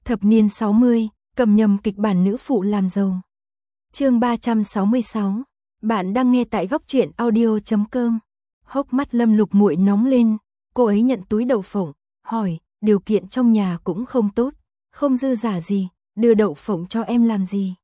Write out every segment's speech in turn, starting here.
Thập niên 60, cầm nhầm kịch bản nữ phụ làm giàu. Chương 366. Bạn đang nghe tại góc truyện audio.com. Hốc mắt Lâm Lục Muội nóng lên, cô ấy nhận túi đậu phộng, hỏi, điều kiện trong nhà cũng không tốt, không dư giả gì, đưa đậu phộng cho em làm gì?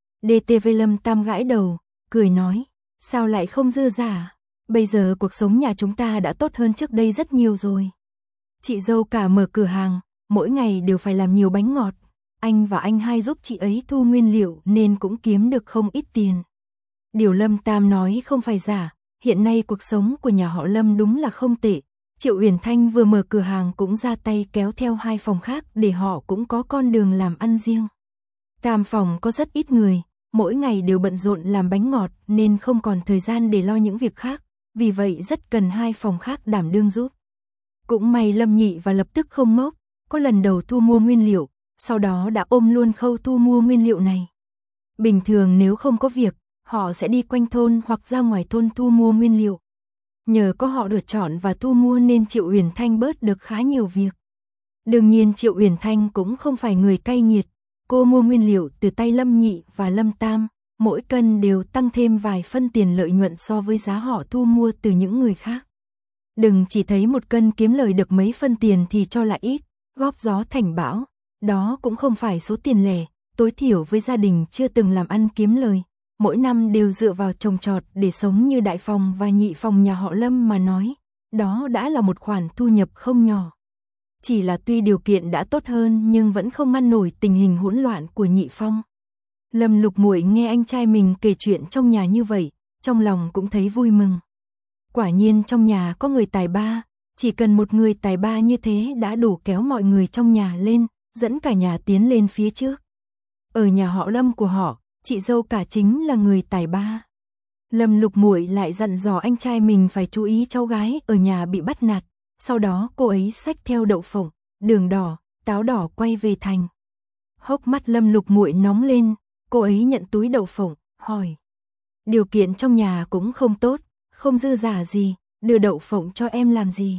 DTV Lâm Tam gãi đầu, cười nói, sao lại không dư giả? Bây giờ cuộc sống nhà chúng ta đã tốt hơn trước đây rất nhiều rồi. Chị dâu cả mở cửa hàng, mỗi ngày đều phải làm nhiều bánh ngọt. Anh và anh hai giúp chị ấy thu nguyên liệu nên cũng kiếm được không ít tiền. Điều Lâm Tam nói không phải giả, hiện nay cuộc sống của nhà họ Lâm đúng là không tệ. Triệu Uyển Thanh vừa mở cửa hàng cũng ra tay kéo theo 2 phòng khác để họ cũng có con đường làm ăn riêng. Tam phòng có rất ít người, mỗi ngày đều bận rộn làm bánh ngọt nên không còn thời gian để lo những việc khác, vì vậy rất cần 2 phòng khác đảm đương giúp. Cũng may Lâm Nhị và lập tức không ngốc, có lần đầu thu mua nguyên liệu, sau đó đã ôm luôn khâu thu mua nguyên liệu này. Bình thường nếu không có việc, họ sẽ đi quanh thôn hoặc ra ngoài thôn thu mua nguyên liệu. Nhờ có họ được chọn và thu mua nên Triệu Uyển Thanh bớt được khá nhiều việc. Đương nhiên Triệu Uyển Thanh cũng không phải người cay nghiệt, cô mua nguyên liệu từ tay Lâm Nhị và Lâm Tam, mỗi cân đều tăng thêm vài phân tiền lợi nhuận so với giá họ thu mua từ những người khác. Đừng chỉ thấy một cân kiếm lời được mấy phân tiền thì cho là ít, góp gió thành bão, đó cũng không phải số tiền lẻ, tối thiểu với gia đình chưa từng làm ăn kiếm lời, mỗi năm đều dựa vào trồng trọt để sống như đại phòng và nhị phòng nhà họ Lâm mà nói, đó đã là một khoản thu nhập không nhỏ. Chỉ là tuy điều kiện đã tốt hơn nhưng vẫn không ngăn nổi tình hình hỗn loạn của nhị phong. Lâm Lục Muội nghe anh trai mình kể chuyện trong nhà như vậy, trong lòng cũng thấy vui mừng. Quả nhiên trong nhà có người tài ba, chỉ cần một người tài ba như thế đã đủ kéo mọi người trong nhà lên, dẫn cả nhà tiến lên phía trước. Ở nhà họ Lâm của họ, chị dâu cả chính là người tài ba. Lâm Lục Muội lại dặn dò anh trai mình phải chú ý cháu gái ở nhà bị bắt nạt, sau đó cô ấy xách theo đậu phộng, đường đỏ, táo đỏ quay về thành. Hốc mắt Lâm Lục Muội nóng lên, cô ấy nhận túi đậu phộng, hỏi. Điều kiện trong nhà cũng không tốt, không dư giả gì, đưa đậu phộng cho em làm gì?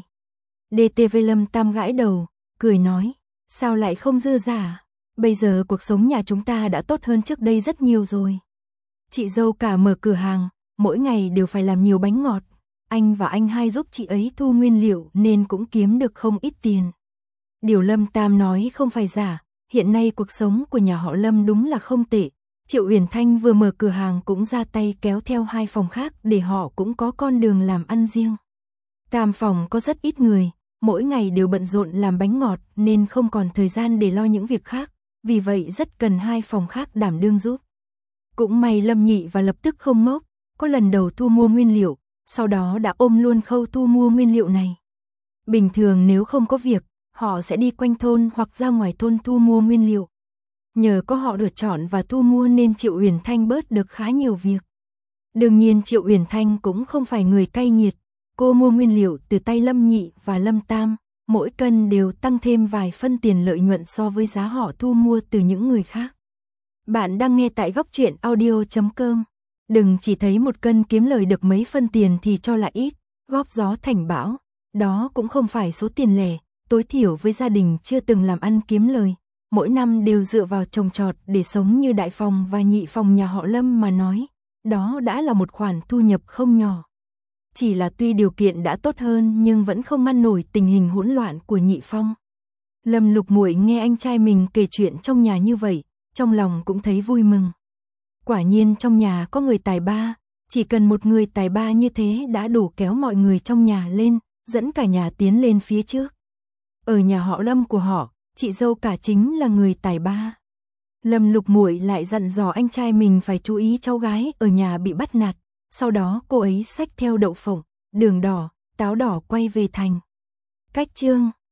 DTV Lâm Tam gãi đầu, cười nói, sao lại không dư giả? Bây giờ cuộc sống nhà chúng ta đã tốt hơn trước đây rất nhiều rồi. Chị dâu cả mở cửa hàng, mỗi ngày đều phải làm nhiều bánh ngọt. Anh và anh hai giúp chị ấy thu nguyên liệu nên cũng kiếm được không ít tiền. Điều Lâm Tam nói không phải giả, hiện nay cuộc sống của nhà họ Lâm đúng là không tệ. Triệu Uyển Thanh vừa mở cửa hàng cũng ra tay kéo theo 2 phòng khác để họ cũng có con đường làm ăn riêng. Tam phòng có rất ít người, mỗi ngày đều bận rộn làm bánh ngọt nên không còn thời gian để lo những việc khác, vì vậy rất cần 2 phòng khác đảm đương giúp. Cũng may Lâm Nhị và lập tức không ngốc, có lần đầu thu mua nguyên liệu, sau đó đã ôm luôn khâu thu mua nguyên liệu này. Bình thường nếu không có việc, họ sẽ đi quanh thôn hoặc ra ngoài thôn thu mua nguyên liệu. Nhờ có họ được chọn và thu mua nên Triệu Uyển Thanh bớt được khá nhiều việc. Đương nhiên Triệu Uyển Thanh cũng không phải người cay nghiệt, cô mua nguyên liệu từ tay Lâm Nhị và Lâm Tam, mỗi cân đều tăng thêm vài phân tiền lợi nhuận so với giá họ thu mua từ những người khác. Bạn đang nghe tại góc truyện audio.com. Đừng chỉ thấy một cân kiếm lời được mấy phân tiền thì cho là ít, góp gió thành bão, đó cũng không phải số tiền lẻ, tối thiểu với gia đình chưa từng làm ăn kiếm lời, mỗi năm đều dựa vào trồng trọt để sống như đại phòng và nhị phòng nhà họ Lâm mà nói, đó đã là một khoản thu nhập không nhỏ. Chỉ là tuy điều kiện đã tốt hơn nhưng vẫn không ngăn nổi tình hình hỗn loạn của nhị phong. Lâm Lục Muội nghe anh trai mình kể chuyện trong nhà như vậy, trong lòng cũng thấy vui mừng. Quả nhiên trong nhà có người tài ba, chỉ cần một người tài ba như thế đã đủ kéo mọi người trong nhà lên, dẫn cả nhà tiến lên phía trước. Ở nhà họ Lâm của họ, chị dâu cả chính là người tài ba. Lâm Lục Muội lại dặn dò anh trai mình phải chú ý cháu gái ở nhà bị bắt nạt, sau đó cô ấy xách theo đậu phộng, đường đỏ, táo đỏ quay về thành. Cách chương